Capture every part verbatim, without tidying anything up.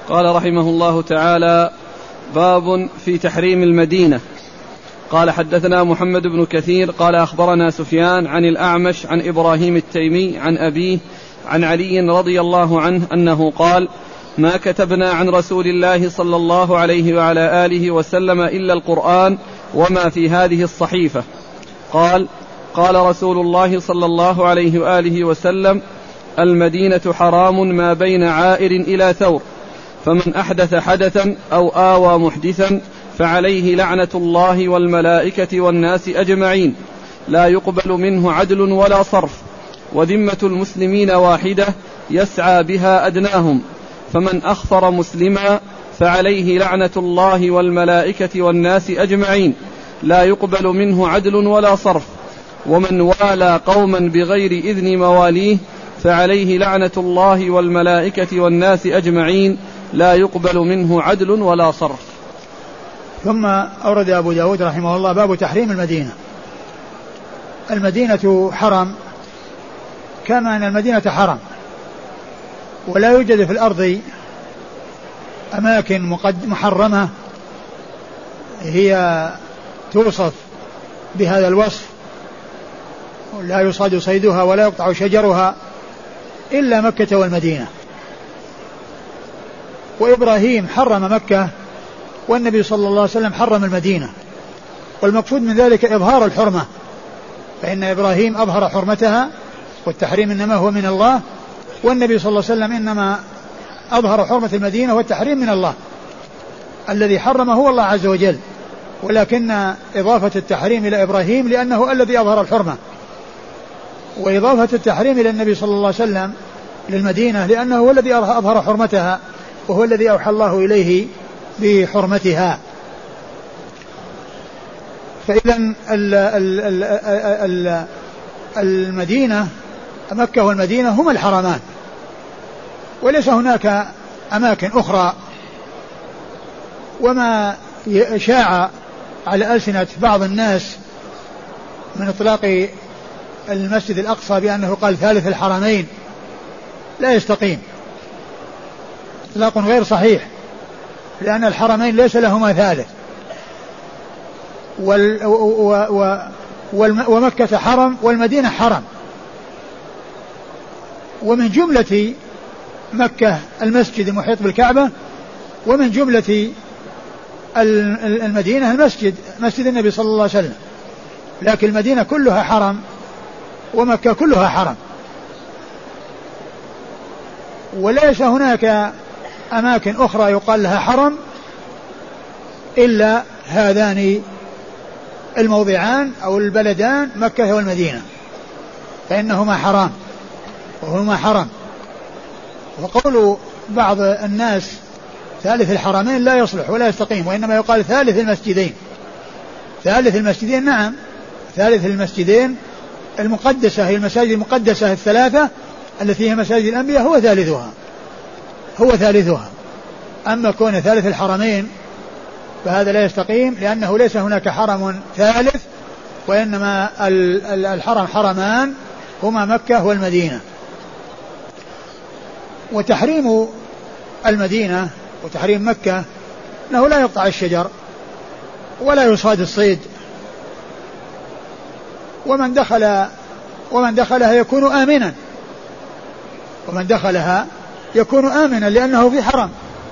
قال رحمه الله تعالى: باب في تحريم المدينة. قال: حدثنا محمد بن كثير قال أخبرنا سفيان عن الأعمش عن إبراهيم التيمي عن أبيه عن علي رضي الله عنه أنه قال: ما كتبنا عن رسول الله صلى الله عليه وعلى آله وسلم إلا القرآن وما في هذه الصحيفة. قال: قال رسول الله صلى الله عليه وآله وسلم: المدينة حرام ما بين عائر إلى ثور، فمن أحدث حدثا أو آوى محدثا فعليه لعنة الله والملائكة والناس أجمعين، لا يقبل منه عدل ولا صرف، وذمة المسلمين واحدة يسعى بها أدناهم، فمن أخفر مسلما فعليه لعنة الله والملائكة والناس أجمعين، لا يقبل منه عدل ولا صرف، ومن والى قوما بغير إذن مواليه فعليه لعنة الله والملائكة والناس أجمعين، لا يقبل منه عدل ولا صرف. ثم أورد أبو داود رحمه الله باب تحريم المدينة. المدينة حرم كما أن المدينة حرم، ولا يوجد في الأرض أماكن محرمة هي توصف بهذا الوصف، لا يصاد صيدها ولا يقطع شجرها إلا مكة والمدينة. وإبراهيم حرم مكة، والنبي صلى الله عليه وسلم حرم المدينة، والمقصود من ذلك إظهار الحرمة، فإن إبراهيم أظهر حرمتها، والتحريم إنما هو من الله، والنبي صلى الله عليه وسلم إنما أظهر حرمة المدينة، والتحريم من الله، الذي حرمه هو الله عز وجل، ولكن إضافة التحريم إلى إبراهيم لأنه الذي أظهر الحرمة، وإضافة التحريم إلى النبي صلى الله عليه وسلم للمدينة لأنه هو الذي أظهر حرمتها، وهو الذي أوحى الله إليه بحرمتها. فإذا المدينة مكة والمدينة هما الحرمان، وليس هناك أماكن أخرى. وما شاع على ألسنة بعض الناس من إطلاق المسجد الأقصى بأنه قال ثالث الحرمين لا يستقيم، إطلاق غير صحيح، لأن الحرمين ليس لهما ثالث، وال و و ومكة حرم والمدينة حرم، ومن جملة مكة المسجد المحيط بالكعبة، ومن جملة المدينة المسجد مسجد النبي صلى الله عليه وسلم، لكن المدينة كلها حرم ومكة كلها حرم، وليس هناك أماكن أخرى يقال لها حرم إلا هذان الموضعان أو البلدان مكة والمدينة، فإنهما حرام وهما حرم. وقول بعض الناس ثالث الحرمين لا يصلح ولا يستقيم، وإنما يقال ثالث المسجدين. ثالث المسجدين نعم، ثالث المسجدين المقدسة، هي المساجد المقدسة الثلاثة التي هي مساجد الأنبياء هو ثالثها هو ثالثها أما كون ثالث الحرمين فهذا لا يستقيم، لأنه ليس هناك حرم ثالث، وإنما الحرم حرمان هما مكة والمدينة. وتحريم المدينة وتحريم مكة أنه لا يقطع الشجر ولا يصاد الصيد، ومن دخل ومن دخلها يكون آمنا ومن دخلها يكون آمنا لأنه في حرم.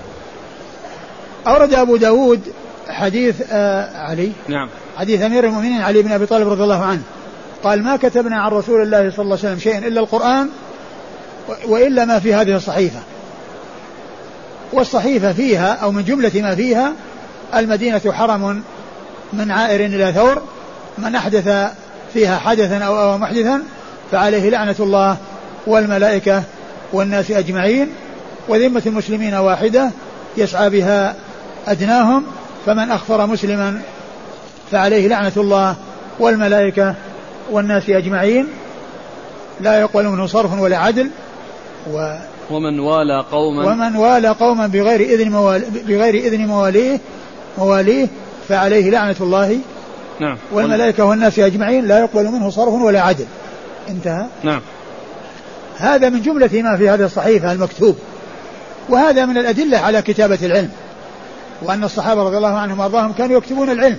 أورد أبو داود حديث آه علي نعم. حديث أمير المؤمنين علي بن أبي طالب رضي الله عنه قال: ما كتبنا عن رسول الله صلى الله عليه وسلم شيئا إلا القرآن وإلا ما في هذه الصحيفة. والصحيفة فيها أو من جملة ما فيها: المدينة حرم من عائر إلى ثور، من أحدث فيها حدثا أو أو محدثا فعليه لعنة الله والملائكة والناس أجمعين، وذمة المسلمين واحدة يسعى بها أدناهم، فمن أخفر مسلما فعليه لعنة الله والملائكة والناس أجمعين، لا يقبل منه صرف ولا عدل. و ومن والى قوما ومن والى قوما بغير إذن مواليه بغير إذن مواليه مواليه فعليه لعنة الله نعم والملائكة والناس أجمعين، لا يقبل منه صرف ولا عدل. انتهى. نعم. هذا من جملة ما في هذه الصحيفة المكتوب، وهذا من الأدلة على كتابة العلم، وأن الصحابة رضي الله عنهم وأرضاهم كانوا يكتبون العلم،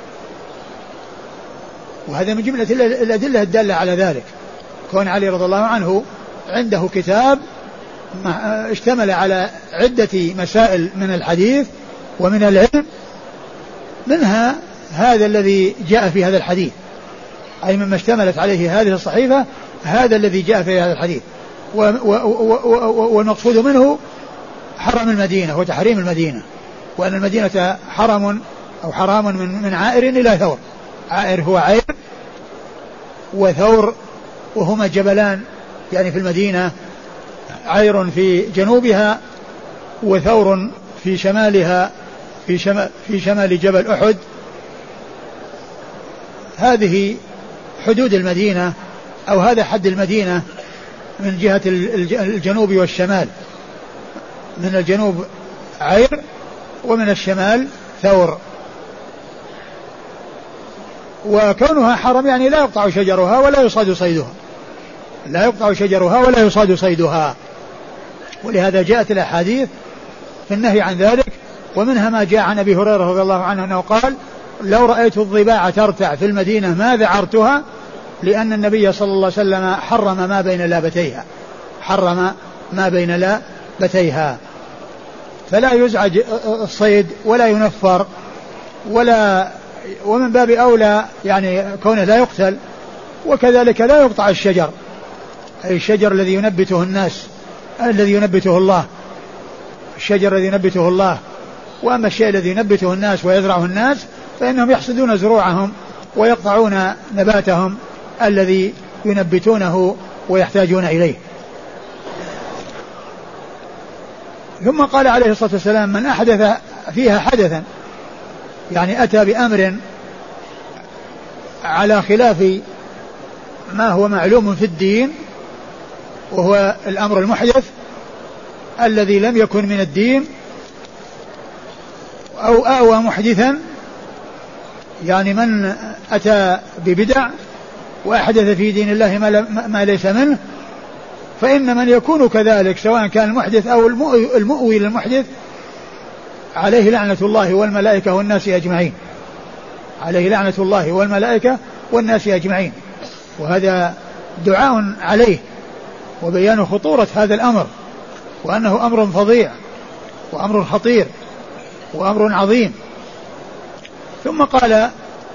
وهذا من جملة الأدلة الدالة على ذلك. كون علي رضي الله عنه عنده كتاب اشتمل على عدة مسائل من الحديث ومن العلم، منها هذا الذي جاء في هذا الحديث، أي مما اشتملت عليه هذه الصحيفة هذا الذي جاء في هذا الحديث. والمقصود منه حرم المدينة وتحريم المدينة، وأن المدينة حرم أو حرام من, من عائر إلى ثور. عائر هو عير، وثور وهما جبلان يعني في المدينة، عير في جنوبها وثور في شمالها في شمال, في شمال جبل أحد. هذه حدود المدينة أو هذا حد المدينة من جهة الجنوب والشمال، من الجنوب عير ومن الشمال ثور. وكونها حرم يعني لا يقطع شجرها ولا يصاد صيدها، لا يقطع شجرها ولا يصاد صيدها، ولهذا جاءت الأحاديث في النهي عن ذلك. ومنها ما جاء عن أبي هريرة رضي الله عنه أنه قال: لو رأيت الضباع ترتع في المدينة ما ذعرتها، لأن النبي صلى الله عليه وسلم حرم ما بين لابتيها، حرم ما بين لابتيها، فلا يزعج الصيد ولا ينفر ولا، ومن باب أولى يعني كونه لا يقتل. وكذلك لا يقطع الشجر، أي الشجر الذي ينبته الناس، الذي ينبته الله، الشجر الذي ينبته الله. وأما الشيء الذي ينبته الناس ويزرعه الناس فإنهم يحصدون زروعهم ويقطعون نباتهم الذي ينبتونه ويحتاجون إليه. ثم قال عليه الصلاة والسلام: من أحدث فيها حدثا، يعني أتى بأمر على خلاف ما هو معلوم في الدين، وهو الأمر المحدث الذي لم يكن من الدين، أو آوى محدثا، يعني من أتى ببدع وأحدث في دين الله ما ليس منه، فإن من يكون كذلك سواء كان المحدث أو المؤوي للمحدث عليه لعنة الله والملائكة والناس أجمعين، عليه لعنة الله والملائكة والناس أجمعين. وهذا دعاء عليه وبيان خطورة هذا الأمر، وأنه أمر فظيع وأمر خطير وأمر عظيم. ثم قال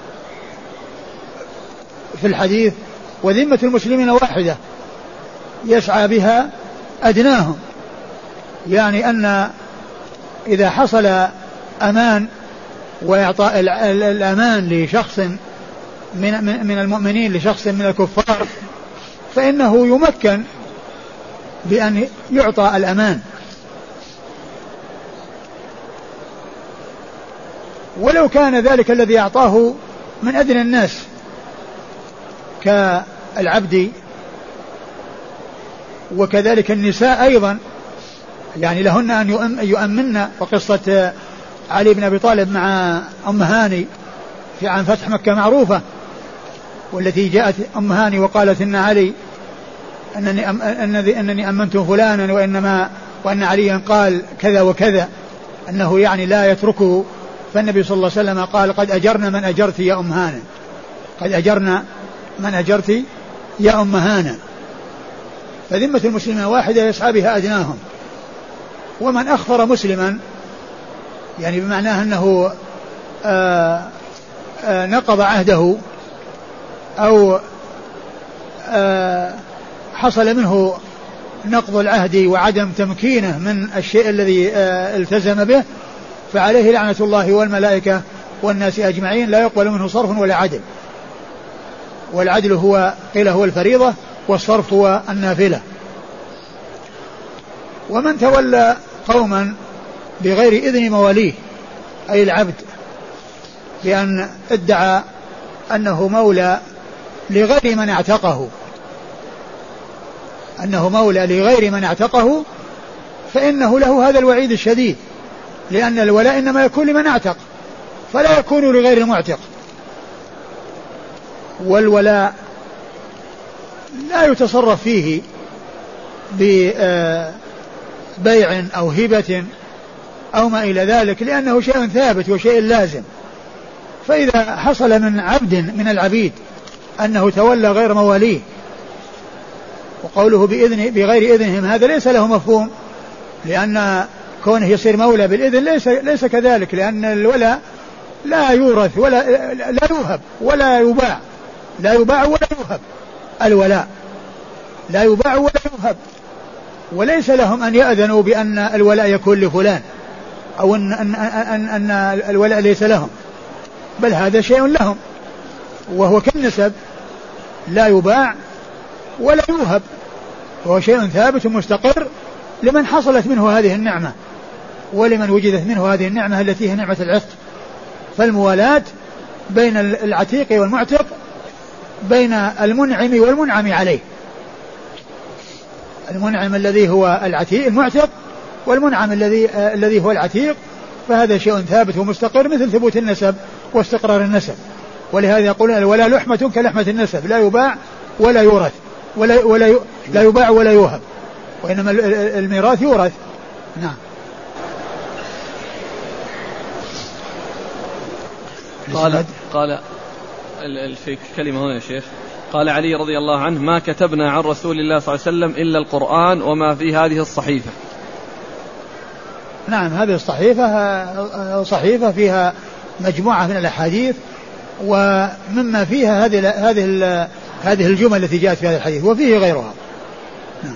في الحديث: وذمة المسلمين واحدة يسعى بها أدناهم، يعني أن إذا حصل أمان وإعطاء الأمان لشخص من من المؤمنين لشخص من الكفار، فإنه يمكن بأن يعطى الأمان، ولو كان ذلك الذي أعطاه من أدنى الناس كالعبد. وكذلك النساء أيضا، يعني لهن أن يؤمن. وقصة علي بن أبي طالب مع أم هاني في عن فتح مكة معروفة، والتي جاءت أم هاني وقالت إن علي أنني, أم أنني, أنني أمنت فلانا وإنما وأن عليا قال كذا وكذا، أنه يعني لا يتركه. فالنبي صلى الله عليه وسلم قال: قد أجرنا من أجرت يا أم هانة، قد أجرنا من أجرت يا أم هانة. فذمة المسلمين واحدة يسعى بها أدناهم. ومن أخفر مسلما، يعني بمعناه أنه آآ آآ نقض عهده أو حصل منه نقض العهد وعدم تمكينه من الشيء الذي التزم به، فعليه لعنة الله والملائكة والناس أجمعين، لا يقبل منه صرف ولا عدل. والعدل هو قيل هو الفريضة، والصرف هو النافلة. ومن تولى قوما بغير إذن مواليه، أي العبد، بأن ادعى أنه مولى لغير من اعتقه، أنه مولى لغير من اعتقه، فإنه له هذا الوعيد الشديد، لأن الولاء إنما يكون لمن اعتق، فلا يكون لغير المعتق. والولاء لا يتصرف فيه بيع أو هبة أو ما إلى ذلك، لأنه شيء ثابت وشيء لازم. فإذا حصل من عبد من العبيد أنه تولى غير مواليه، وقوله بإذن بغير إذنهم، هذا ليس له مفهوم، لأن كونه يصير مولى بالإذن ليس ليس كذلك، لأن الولاء لا يورث ولا لا يوهب ولا يباع، لا يباع ولا يوهب. الولاء لا يباع ولا يوهب، وليس لهم أن يأذنوا بأن الولاء يكون لفلان أو أن, أن, أن, أن الولاء ليس لهم، بل هذا شيء لهم، وهو كالنسب لا يباع ولا يوهب، وهو شيء ثابت ومستقر لمن حصلت منه هذه النعمة ولمن وجدت منه هذه النعمة التي هي نعمة العتق. فالموالاة بين العتيق والمعتق، بين المنعم والمنعم عليه، المنعم الذي هو العتيق المعتق والمنعم الذي الذي هو العتيق، فهذا شيء ثابت ومستقر مثل ثبوت النسب واستقرار النسب. ولهذا يقولون الولاء لحمة كلحمة النسب، لا يباع ولا يورث ولا ولا لا يباع ولا يوهب، وإنما الميراث يورث. نعم. قال قال في كلمة هنا يا شيخ، قال علي رضي الله عنه: ما كتبنا عن رسول الله صلى الله عليه وسلم إلا القرآن وما في هذه الصحيفة. نعم، هذه الصحيفة صحيفة فيها مجموعة من الأحاديث، ومما فيها هذه هذه هذه الجمل التي جاءت في هذا الحديث، وفيه غيرها. نعم.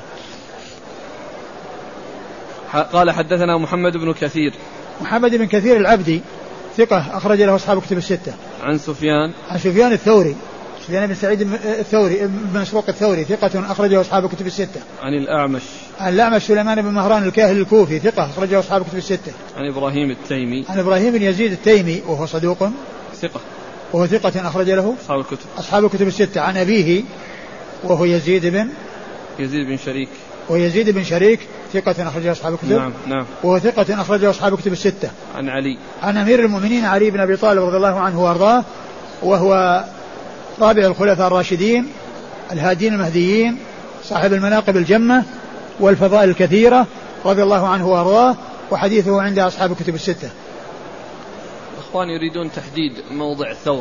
قال حدثنا محمد بن كثير. محمد بن كثير العبدي ثقة أخرج له أصحاب كتب الستة. عن سفيان عن سفيان الثوري سفيان بن سعيد الثوري بن مسروق الثوري ثقة أخرجه أصحاب كتب الستة. عن الأعمش عن الأعمش سليمان بن مهران الكاهل الكوفي ثقة أخرجه أصحاب كتب الستة. عن إبراهيم التيمي عن إبراهيم بن يزيد التيمي وهو صدوق ثقة وهو ثقة أخرج له أصحاب الكتب أصحاب الكتب الستة. عن أبيه وهو يزيد بن يزيد بن شريك ويزيد بن شريك ثقة أخرجه أصحاب الكتب. نعم نعم. وهو ثقة أخرجه أصحاب الكتب الستة. عن علي عن أمير المؤمنين علي بن أبي طالب رضي الله عنه وأرضاه، وهو رابع الخلفاء الراشدين الهادين المهديين صاحب المناقب الجمة والفضائل الكثيرة رضي الله عنه وأرضاه، وحديثه عند أصحاب الكتب الستة. الإخوان يريدون تحديد موضع الثور.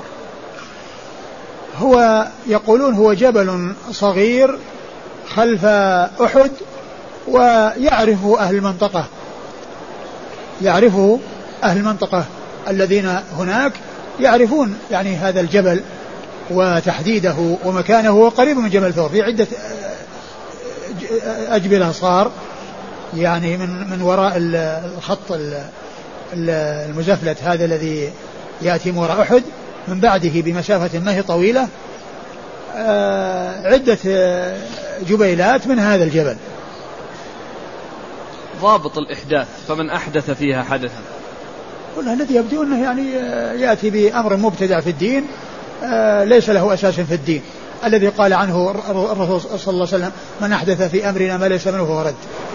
هو يقولون هو جبل صغير خلف أحد، ويعرفه أهل المنطقة يعرفه أهل المنطقة الذين هناك يعرفون يعني هذا الجبل وتحديده ومكانه، قريب من جبل ثور، في عدة أجبلة صار يعني من من وراء الخط المزفلت هذا الذي يأتي من وراء أحد، من بعده بمسافة ما هي طويلة عدة جبيلات من هذا الجبل. ضابط الإحداث، فمن أحدث فيها حدثا؟ والله الذي يبدو أنه يعني يأتي بأمر مبتدع في الدين ليس له أساس في الدين، الذي قال عنه الرسول صلى الله عليه وسلم: من أحدث في أمرنا ما ليس منه فهو رد.